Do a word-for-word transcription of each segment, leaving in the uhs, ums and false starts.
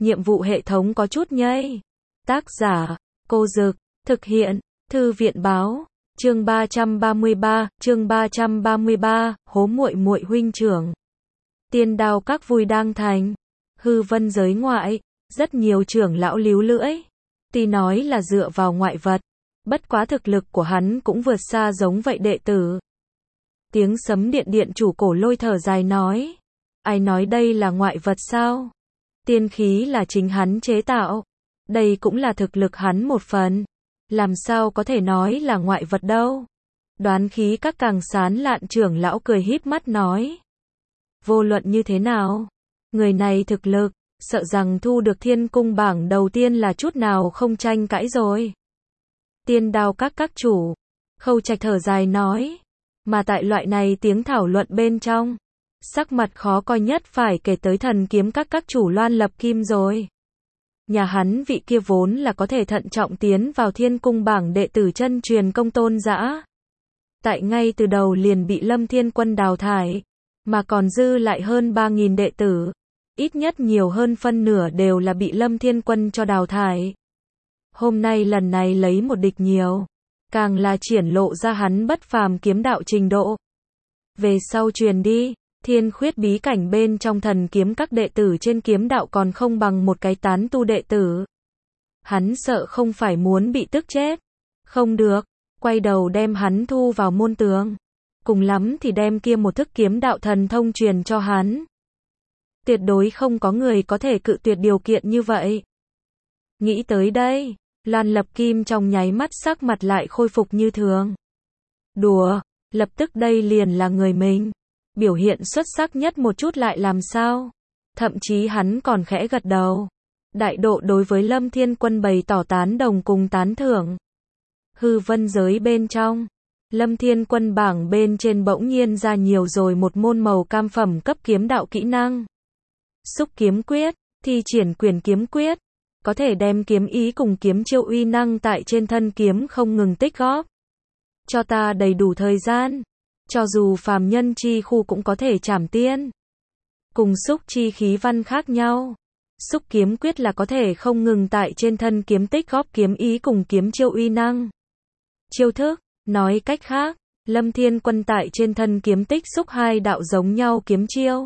nhiệm vụ hệ thống có chút nhây. Tác giả, Cô Dực, thực hiện, Thư viện báo, chương ba trăm ba mươi ba, chương ba trăm ba mươi ba, hố muội muội huynh trưởng. Tiên đao các vui đang thành, hư vân giới ngoại, rất nhiều trưởng lão líu lưỡi. Tuy nói là dựa vào ngoại vật, bất quá thực lực của hắn cũng vượt xa giống vậy đệ tử. Tiếng sấm điện điện chủ Cổ Lôi thở dài nói, ai nói đây là ngoại vật sao? Tiên khí là chính hắn chế tạo, đây cũng là thực lực hắn một phần, làm sao có thể nói là ngoại vật đâu? Đoán khí các càng sán lạn trưởng lão cười híp mắt nói, vô luận như thế nào, người này thực lực, sợ rằng thu được thiên cung bảng đầu tiên là chút nào không tranh cãi rồi. Tiên đao các các chủ, Khâu Trạch thở dài nói, mà tại loại này tiếng thảo luận bên trong, sắc mặt khó coi nhất phải kể tới thần kiếm các các chủ Loan Lập Kim rồi. Nhà hắn vị kia vốn là có thể thận trọng tiến vào thiên cung bảng đệ tử chân truyền công tôn dã. Tại ngay từ đầu liền bị Lâm Thiên Quân đào thải, mà còn dư lại hơn ba nghìn đệ tử. Ít nhất nhiều hơn phân nửa đều là bị Lâm Thiên Quân cho đào thải. Hôm nay lần này lấy một địch nhiều, càng là triển lộ ra hắn bất phàm kiếm đạo trình độ. Về sau truyền đi, thiên khuyết bí cảnh bên trong thần kiếm các đệ tử trên kiếm đạo còn không bằng một cái tán tu đệ tử. Hắn sợ không phải muốn bị tức chết. Không được, quay đầu đem hắn thu vào môn tướng. Cùng lắm thì đem kia một thức kiếm đạo thần thông truyền cho hắn. Tuyệt đối không có người có thể cự tuyệt điều kiện như vậy. Nghĩ tới đây, Loan Lập Kim trong nháy mắt sắc mặt lại khôi phục như thường. Đùa, lập tức đây liền là người mình. Biểu hiện xuất sắc nhất một chút lại làm sao? Thậm chí hắn còn khẽ gật đầu. Đại độ đối với Lâm Thiên Quân bày tỏ tán đồng cùng tán thưởng. Hư vân giới bên trong, Lâm Thiên Quân bảng bên trên bỗng nhiên ra nhiều rồi một môn màu cam phẩm cấp kiếm đạo kỹ năng. Xúc kiếm quyết, thi triển quyền kiếm quyết, có thể đem kiếm ý cùng kiếm chiêu uy năng tại trên thân kiếm không ngừng tích góp. Cho ta đầy đủ thời gian, cho dù phàm nhân chi khu cũng có thể trảm tiên. Cùng xúc chi khí văn khác nhau. Xúc kiếm quyết là có thể không ngừng tại trên thân kiếm tích góp kiếm ý cùng kiếm chiêu uy năng. Chiêu thức, nói cách khác, Lâm Thiên Quân tại trên thân kiếm tích xúc hai đạo giống nhau kiếm chiêu.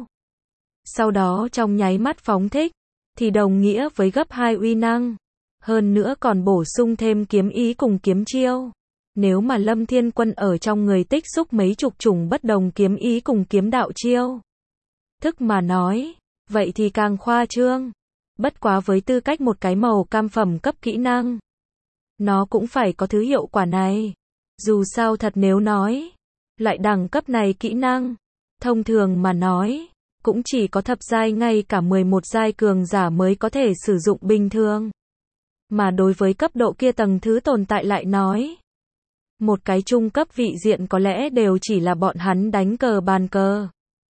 Sau đó trong nháy mắt phóng thích, thì đồng nghĩa với gấp hai uy năng. Hơn nữa còn bổ sung thêm kiếm ý cùng kiếm chiêu. Nếu mà Lâm Thiên Quân ở trong người tích xúc mấy chục chủng bất đồng kiếm ý cùng kiếm đạo chiêu thức mà nói, vậy thì càng khoa trương. Bất quá với tư cách một cái màu cam phẩm cấp kỹ năng, nó cũng phải có thứ hiệu quả này. Dù sao thật nếu nói, loại đẳng cấp này kỹ năng, thông thường mà nói, cũng chỉ có thập giai ngay cả mười một giai cường giả mới có thể sử dụng bình thường. Mà đối với cấp độ kia tầng thứ tồn tại lại nói, một cái trung cấp vị diện có lẽ đều chỉ là bọn hắn đánh cờ bàn cờ.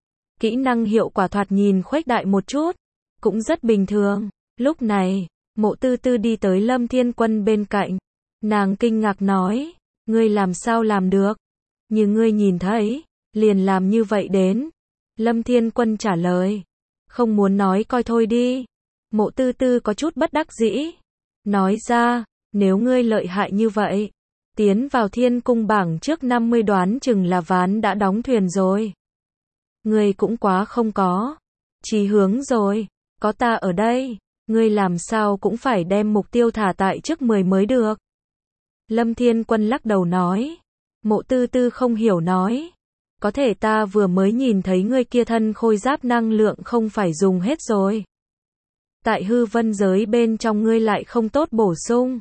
Kỹ năng hiệu quả thoạt nhìn khuếch đại một chút, cũng rất bình thường. Lúc này, Mộ Tư Tư đi tới Lâm Thiên Quân bên cạnh. Nàng kinh ngạc nói, ngươi làm sao làm được? Như ngươi nhìn thấy, liền làm như vậy đến. Lâm Thiên Quân trả lời, không muốn nói coi thôi đi. Mộ Tư Tư có chút bất đắc dĩ. Nói ra, nếu ngươi lợi hại như vậy, tiến vào thiên cung bảng trước năm mươi đoán chừng là ván đã đóng thuyền rồi. Ngươi cũng quá không có chí hướng rồi, có ta ở đây, ngươi làm sao cũng phải đem mục tiêu thả tại trước mười mới được. Lâm Thiên Quân lắc đầu nói. Mộ Tư Tư không hiểu nói, có thể ta vừa mới nhìn thấy ngươi kia thân khôi giáp năng lượng không phải dùng hết rồi. Tại hư vân giới bên trong ngươi lại không tốt bổ sung.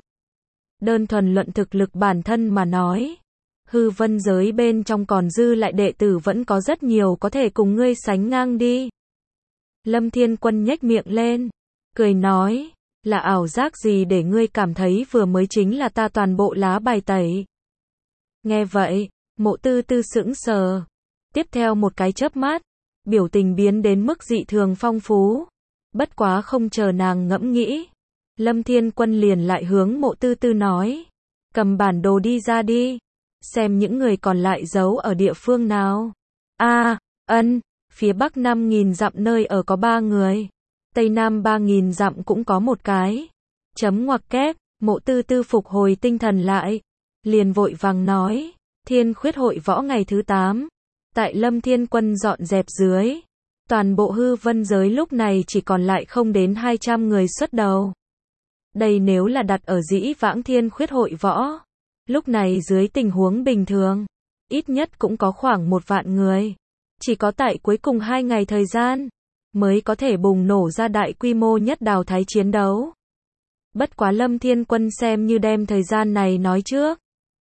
Đơn thuần luận thực lực bản thân mà nói, hư vân giới bên trong còn dư lại đệ tử vẫn có rất nhiều có thể cùng ngươi sánh ngang đi. Lâm Thiên Quân nhếch miệng lên, cười nói, là ảo giác gì để ngươi cảm thấy vừa mới chính là ta toàn bộ lá bài tẩy. Nghe vậy, Mộ Tư Tư sững sờ. Tiếp theo một cái chớp mắt, biểu tình biến đến mức dị thường phong phú. Bất quá không chờ nàng ngẫm nghĩ, Lâm Thiên Quân liền lại hướng Mộ Tư Tư nói, cầm bản đồ đi ra đi, xem những người còn lại giấu ở địa phương nào. A, ân, phía bắc năm nghìn dặm nơi ở có ba người. Tây Nam ba nghìn dặm cũng có một cái. Chấm ngoặc kép, Mộ Tư Tư phục hồi tinh thần lại, liền vội vàng nói, Thiên Khuyết hội võ ngày thứ tám, tại Lâm Thiên Quân dọn dẹp dưới, toàn bộ hư vân giới lúc này chỉ còn lại không đến hai trăm người xuất đầu. Đây nếu là đặt ở dĩ vãng Thiên Khuyết hội võ, lúc này dưới tình huống bình thường, ít nhất cũng có khoảng một vạn người. Chỉ có tại cuối cùng hai ngày thời gian, mới có thể bùng nổ ra đại quy mô nhất đào thái chiến đấu. Bất quá Lâm Thiên Quân xem như đem thời gian này nói trước.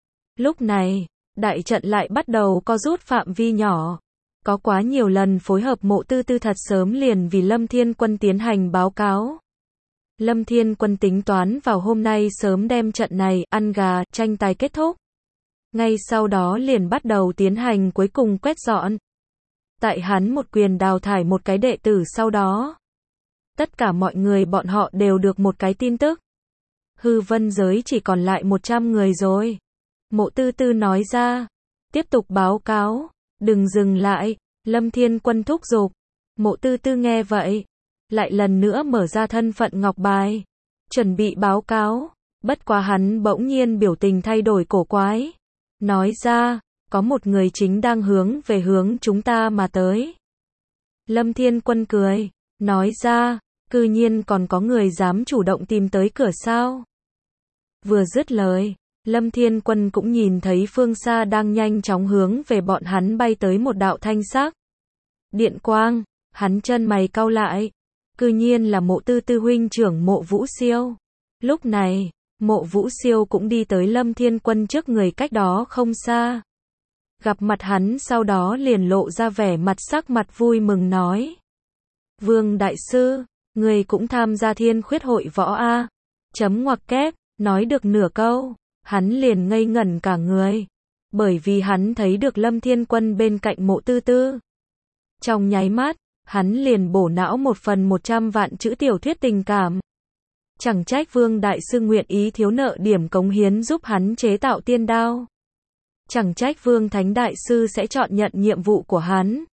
Lúc này, đại trận lại bắt đầu co rút phạm vi nhỏ. Có quá nhiều lần phối hợp Mộ Tư Tư thật sớm liền vì Lâm Thiên Quân tiến hành báo cáo. Lâm Thiên Quân tính toán vào hôm nay sớm đem trận này, ăn gà, tranh tài kết thúc. Ngay sau đó liền bắt đầu tiến hành cuối cùng quét dọn. Tại hắn một quyền đào thải một cái đệ tử sau đó. Tất cả mọi người bọn họ đều được một cái tin tức. Hư vân giới chỉ còn lại một trăm người rồi. Mộ Tư Tư nói ra. Tiếp tục báo cáo. Đừng dừng lại. Lâm Thiên Quân thúc giục. Mộ Tư Tư nghe vậy. Lại lần nữa mở ra thân phận ngọc bài. Chuẩn bị báo cáo. Bất quá hắn bỗng nhiên biểu tình thay đổi cổ quái. Nói ra. Có một người chính đang hướng về hướng chúng ta mà tới. Lâm Thiên Quân cười. Nói ra. Cư nhiên còn có người dám chủ động tìm tới cửa sao. Vừa dứt lời, Lâm Thiên Quân cũng nhìn thấy phương xa đang nhanh chóng hướng về bọn hắn bay tới một đạo thanh sắc điện quang, hắn chân mày cau lại, cư nhiên là Mộ Tư Tư huynh trưởng Mộ Vũ Siêu. Lúc này, Mộ Vũ Siêu cũng đi tới Lâm Thiên Quân trước người cách đó không xa. Gặp mặt hắn sau đó liền lộ ra vẻ mặt sắc mặt vui mừng nói. Vương Đại Sư, người cũng tham gia Thiên Khuyết hội võ a? Chấm ngoặc kép. Nói được nửa câu, hắn liền ngây ngẩn cả người, bởi vì hắn thấy được Lâm Thiên Quân bên cạnh Mộ Tư Tư. Trong nháy mắt, hắn liền bổ não một phần một trăm vạn chữ tiểu thuyết tình cảm. Chẳng trách Vương Đại Sư nguyện ý thiếu nợ điểm cống hiến giúp hắn chế tạo tiên đao. Chẳng trách Vương Thánh Đại Sư sẽ chọn nhận nhiệm vụ của hắn.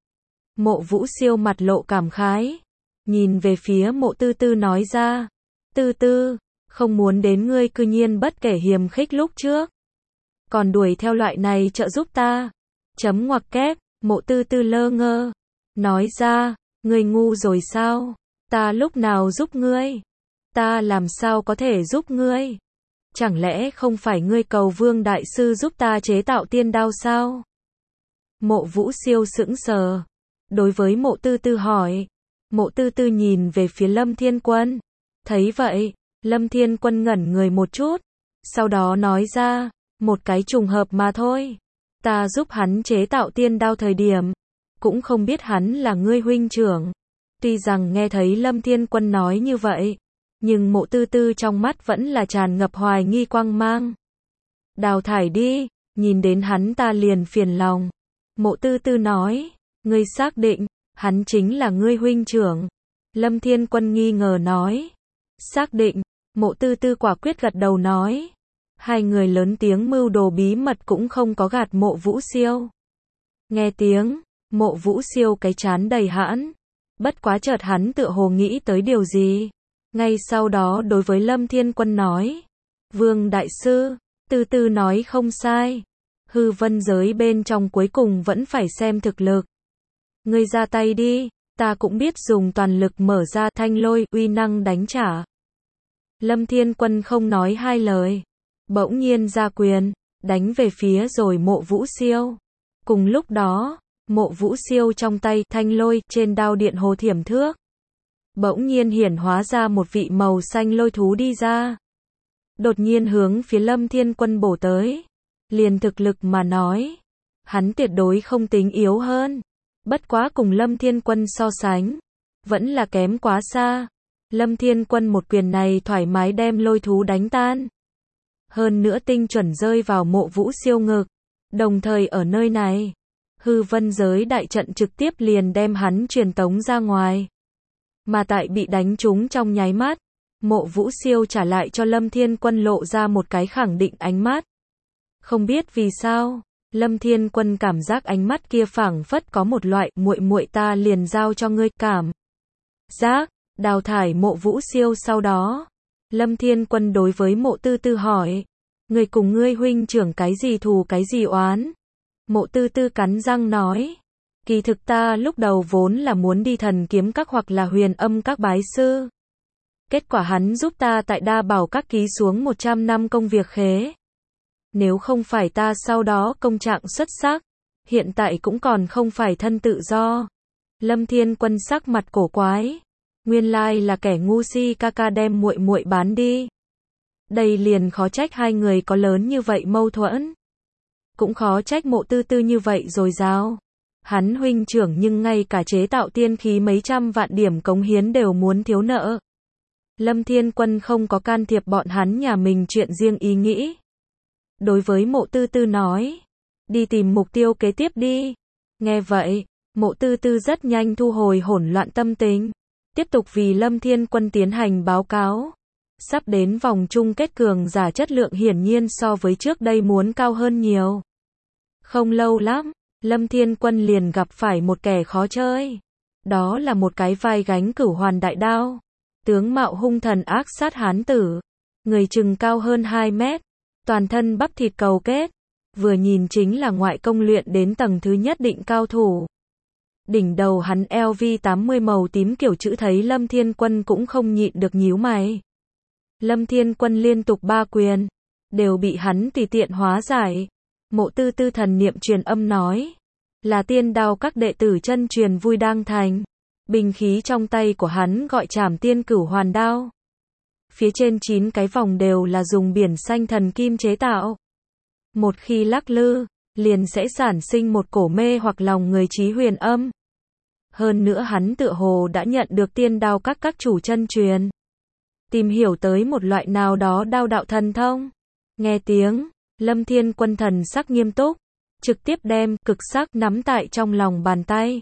Mộ Vũ Siêu mặt lộ cảm khái, nhìn về phía Mộ Tư Tư nói ra, Tư Tư, không muốn đến ngươi cư nhiên bất kể hiềm khích lúc trước. Còn đuổi theo loại này trợ giúp ta. Chấm ngoặc kép, Mộ Tư Tư lơ ngơ. Nói ra, ngươi ngu rồi sao? Ta lúc nào giúp ngươi? Ta làm sao có thể giúp ngươi? Chẳng lẽ không phải ngươi cầu Vương Đại Sư giúp ta chế tạo tiên đao sao? Mộ Vũ Siêu sững sờ. Đối với Mộ Tư Tư hỏi. Mộ Tư Tư nhìn về phía Lâm Thiên Quân. Thấy vậy, Lâm Thiên Quân ngẩn người một chút, sau đó nói ra, một cái trùng hợp mà thôi. Ta giúp hắn chế tạo tiên đao thời điểm, cũng không biết hắn là ngươi huynh trưởng. Tuy rằng nghe thấy Lâm Thiên Quân nói như vậy, nhưng Mộ Tư Tư trong mắt vẫn là tràn ngập hoài nghi quang mang. Đào thải đi, nhìn đến hắn ta liền phiền lòng. Mộ Tư Tư nói, ngươi xác định, hắn chính là ngươi huynh trưởng. Lâm Thiên Quân nghi ngờ nói, xác định. Mộ Tư Tư quả quyết gật đầu nói. Hai người lớn tiếng mưu đồ bí mật cũng không có gạt Mộ Vũ Siêu. Nghe tiếng, Mộ Vũ Siêu cái trán đầy hãn. Bất quá chợt hắn tựa hồ nghĩ tới điều gì. Ngay sau đó đối với Lâm Thiên Quân nói. Vương Đại Sư, Tư Tư nói không sai. Hư vân giới bên trong cuối cùng vẫn phải xem thực lực. Ngươi ra tay đi, ta cũng biết dùng toàn lực mở ra thanh lôi uy năng đánh trả. Lâm Thiên Quân không nói hai lời, bỗng nhiên ra quyền, đánh về phía rồi Mộ Vũ Siêu. Cùng lúc đó, Mộ Vũ Siêu trong tay thanh lôi trên đao điện hồ thiểm thước. Bỗng nhiên hiển hóa ra một vị màu xanh lôi thú đi ra. Đột nhiên hướng phía Lâm Thiên Quân bổ tới. Liền thực lực mà nói, hắn tuyệt đối không tính yếu hơn. Bất quá cùng Lâm Thiên Quân so sánh, vẫn là kém quá xa. Lâm Thiên Quân một quyền này thoải mái đem lôi thú đánh tan. Hơn nữa tinh chuẩn rơi vào Mộ Vũ Siêu ngực. Đồng thời ở nơi này, hư vân giới đại trận trực tiếp liền đem hắn truyền tống ra ngoài. Mà tại bị đánh trúng trong nháy mắt, Mộ Vũ Siêu trả lại cho Lâm Thiên Quân lộ ra một cái khẳng định ánh mắt. Không biết vì sao, Lâm Thiên Quân cảm giác ánh mắt kia phảng phất có một loại muội muội ta liền giao cho ngươi cảm giác. đào thải Mộ Vũ Siêu sau đó. Lâm Thiên Quân đối với Mộ Tư Tư hỏi, người cùng ngươi huynh trưởng cái gì thù cái gì oán? Mộ Tư Tư cắn răng nói, kỳ thực ta lúc đầu vốn là muốn đi Thần Kiếm Các hoặc là Huyền Âm Các bái sư. Kết quả hắn giúp ta tại Đa Bảo Các ký xuống một trăm năm công việc khế. Nếu không phải ta sau đó công trạng xuất sắc, hiện tại cũng còn không phải thân tự do. Lâm Thiên Quân sắc mặt cổ quái, nguyên lai là kẻ ngu si ca ca đem muội muội bán đi. Đây liền khó trách hai người có lớn như vậy mâu thuẫn. Cũng khó trách Mộ Tư Tư như vậy rồi sao? Hắn huynh trưởng nhưng ngay cả chế tạo tiên khí mấy trăm vạn điểm cống hiến đều muốn thiếu nợ. Lâm Thiên Quân không có can thiệp bọn hắn nhà mình chuyện riêng ý nghĩ. Đối với Mộ Tư Tư nói, đi tìm mục tiêu kế tiếp đi. Nghe vậy, Mộ Tư Tư rất nhanh thu hồi hỗn loạn tâm tình, tiếp tục vì Lâm Thiên Quân tiến hành báo cáo. Sắp đến vòng chung kết cường giả chất lượng hiển nhiên so với trước đây muốn cao hơn nhiều. Không lâu lắm, Lâm Thiên Quân liền gặp phải một kẻ khó chơi. Đó là một cái vai gánh cửu hoàn đại đao. Tướng mạo hung thần ác sát hán tử. Người chừng cao hơn hai mét. Toàn thân bắp thịt cầu kết. Vừa nhìn chính là ngoại công luyện đến tầng thứ nhất định cao thủ. Đỉnh đầu hắn L V tám mươi màu tím kiểu chữ thấy Lâm Thiên Quân cũng không nhịn được nhíu mày. Lâm Thiên Quân liên tục ba quyền, đều bị hắn tùy tiện hóa giải. Mộ Tư Tư thần niệm truyền âm nói, là tiên đao các đệ tử chân truyền Vui Đang Thành. Binh khí trong tay của hắn gọi Trảm Tiên Cửu Hoàn Đao. Phía trên chín cái vòng đều là dùng biển xanh thần kim chế tạo. Một khi lắc lư, liền sẽ sản sinh một cổ mê hoặc lòng người trí huyền âm. Hơn nữa hắn tựa hồ đã nhận được tiên đao các các chủ chân truyền. Tìm hiểu tới một loại nào đó đao đạo thần thông. Nghe tiếng, Lâm Thiên Quân thần sắc nghiêm túc, trực tiếp đem cực sắc nắm tại trong lòng bàn tay.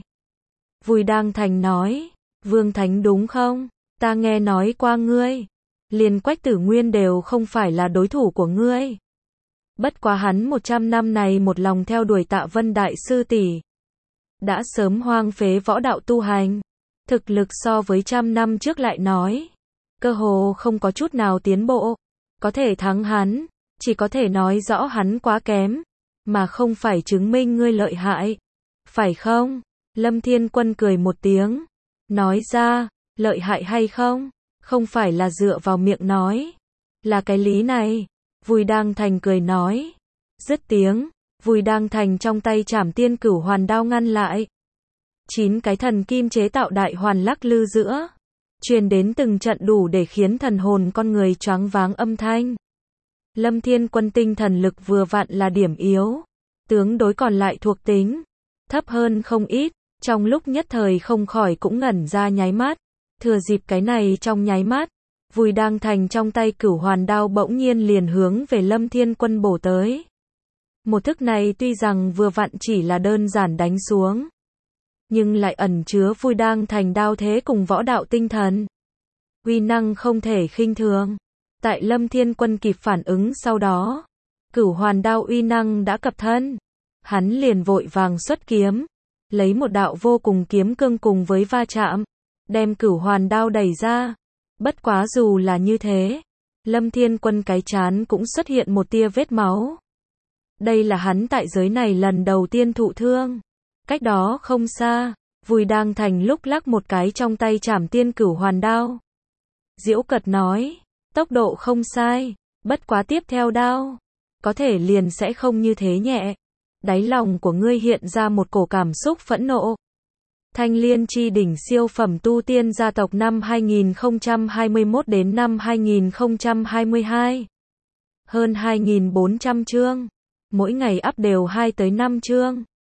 Vui Đang Thành nói, Vương Thánh đúng không? Ta nghe nói qua ngươi. Liền Quách Tử Nguyên đều không phải là đối thủ của ngươi. Bất quá hắn một trăm năm này một lòng theo đuổi Tạ Vân Đại Sư tỷ, đã sớm hoang phế võ đạo tu hành. Thực lực so với trăm năm trước lại nói, cơ hồ không có chút nào tiến bộ. Có thể thắng hắn, chỉ có thể nói rõ hắn quá kém, mà không phải chứng minh ngươi lợi hại. Phải không? Lâm Thiên Quân cười một tiếng, nói ra, lợi hại hay không, không phải là dựa vào miệng nói, là cái lý này. Vui Đang Thành cười nói, dứt tiếng, Vui Đang Thành trong tay Trảm Tiên Cửu Hoàn Đao ngăn lại. Chín cái thần kim chế tạo đại hoàn lắc lư giữa, truyền đến từng trận đủ để khiến thần hồn con người choáng váng âm thanh. Lâm Thiên Quân tinh thần lực vừa vặn là điểm yếu, tướng đối còn lại thuộc tính thấp hơn không ít, trong lúc nhất thời không khỏi cũng ngẩn ra nháy mắt. Thừa dịp cái này trong nháy mắt, Vui Đang Thành trong tay Cửu Hoàn Đao bỗng nhiên liền hướng về Lâm Thiên Quân bổ tới. Một thức này tuy rằng vừa vặn chỉ là đơn giản đánh xuống, nhưng lại ẩn chứa Vui Đang Thành đao thế cùng võ đạo tinh thần. Uy năng không thể khinh thường. Tại Lâm Thiên Quân kịp phản ứng sau đó, Cửu Hoàn Đao uy năng đã cập thân. Hắn liền vội vàng xuất kiếm, lấy một đạo vô cùng kiếm cương cùng với va chạm, đem Cửu Hoàn Đao đẩy ra. Bất quá dù là như thế, Lâm Thiên Quân cái trán cũng xuất hiện một tia vết máu. Đây là hắn tại giới này lần đầu tiên thụ thương. Cách đó không xa, Vui Đang Thành lúc lắc một cái trong tay Trảm Tiên Cửu Hoàn Đao. Diễu cợt nói, tốc độ không sai, bất quá tiếp theo đao, có thể liền sẽ không như thế nhẹ. Đáy lòng của ngươi hiện ra một cổ cảm xúc phẫn nộ. Thanh Liên Chi Đỉnh siêu phẩm tu tiên gia tộc năm hai nghìn không trăm hai mươi mốt đến năm hai nghìn không trăm hai mươi hai. Hơn hai nghìn bốn trăm chương, mỗi ngày up đều hai tới năm chương.